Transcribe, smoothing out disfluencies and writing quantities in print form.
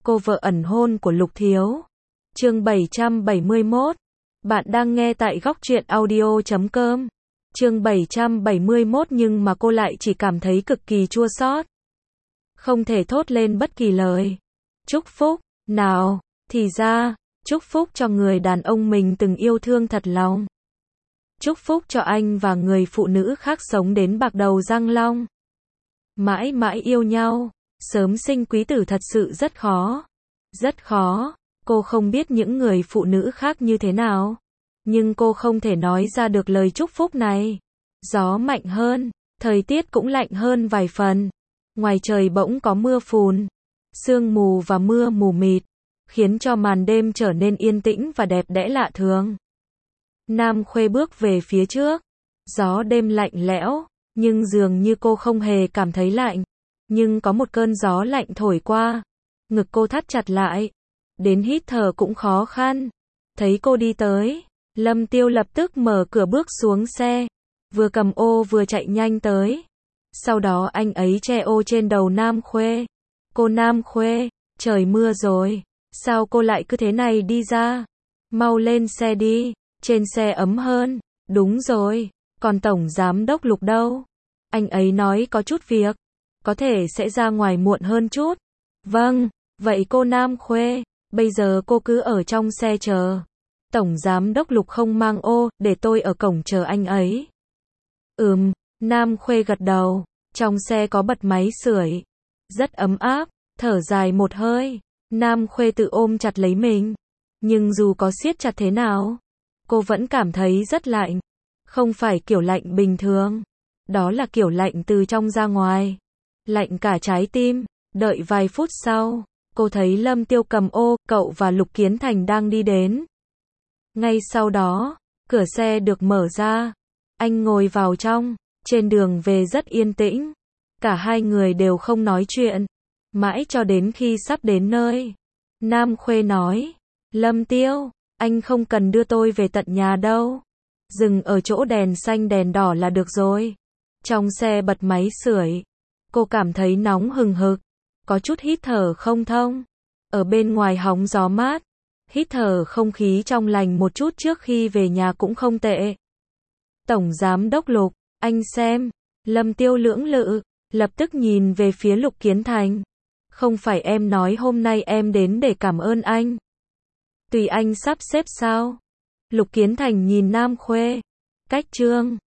cô vợ ẩn hôn của Lục Thiếu. Chương 771. Bạn đang nghe tại góc truyện audio.com. Chương 771 nhưng mà cô lại chỉ cảm thấy cực kỳ chua xót. Không thể thốt lên bất kỳ lời chúc phúc nào, thì ra, chúc phúc cho người đàn ông mình từng yêu thương thật lòng. Chúc phúc cho anh và người phụ nữ khác sống đến bạc đầu răng long. Mãi mãi yêu nhau, sớm sinh quý tử thật sự rất khó. Rất khó, cô không biết những người phụ nữ khác như thế nào. Nhưng cô không thể nói ra được lời chúc phúc này. Gió mạnh hơn, thời tiết cũng lạnh hơn vài phần. Ngoài trời bỗng có mưa phùn, sương mù và mưa mù mịt, khiến cho màn đêm trở nên yên tĩnh và đẹp đẽ lạ thường. Nam Khuê bước về phía trước. Gió đêm lạnh lẽo, nhưng dường như cô không hề cảm thấy lạnh. Nhưng có một cơn gió lạnh thổi qua. Ngực cô thắt chặt lại. Đến hít thở cũng khó khăn. Thấy cô đi tới, Lâm Tiêu lập tức mở cửa bước xuống xe. Vừa cầm ô vừa chạy nhanh tới. Sau đó anh ấy che ô trên đầu Nam Khuê. Cô Nam Khuê, trời mưa rồi. Sao cô lại cứ thế này đi ra? Mau lên xe đi, trên xe ấm hơn. Đúng rồi, còn Tổng Giám Đốc Lục đâu? Anh ấy nói có chút việc, có thể sẽ ra ngoài muộn hơn chút. Vâng, vậy cô Nam Khuê, bây giờ cô cứ ở trong xe chờ. Tổng Giám Đốc Lục không mang ô, để tôi ở cổng chờ anh ấy. Nam Khuê gật đầu, trong xe có bật máy sưởi. Rất ấm áp, thở dài một hơi. Nam Khuê tự ôm chặt lấy mình. Nhưng dù có siết chặt thế nào, cô vẫn cảm thấy rất lạnh. Không phải kiểu lạnh bình thường. Đó là kiểu lạnh từ trong ra ngoài. Lạnh cả trái tim. Đợi vài phút sau, cô thấy Lâm Tiêu cầm ô, cậu và Lục Kiến Thành đang đi đến. Ngay sau đó, cửa xe được mở ra. Anh ngồi vào trong. Trên đường về rất yên tĩnh. Cả hai người đều không nói chuyện. Mãi cho đến khi sắp đến nơi. Nam Khuê nói, Lâm Tiêu, anh không cần đưa tôi về tận nhà đâu. Dừng ở chỗ đèn xanh đèn đỏ là được rồi. Trong xe bật máy sưởi. Cô cảm thấy nóng hừng hực. Có chút hít thở không thông. Ở bên ngoài hóng gió mát. Hít thở không khí trong lành một chút trước khi về nhà cũng không tệ. Tổng Giám Đốc Lục, anh xem. Lâm Tiêu lưỡng lự, lập tức nhìn về phía Lục Kiến Thành. Không phải em nói hôm nay em đến để cảm ơn anh. Tùy anh sắp xếp sao? Lục Kiến Thành nhìn Nam Khuê. Cách trương,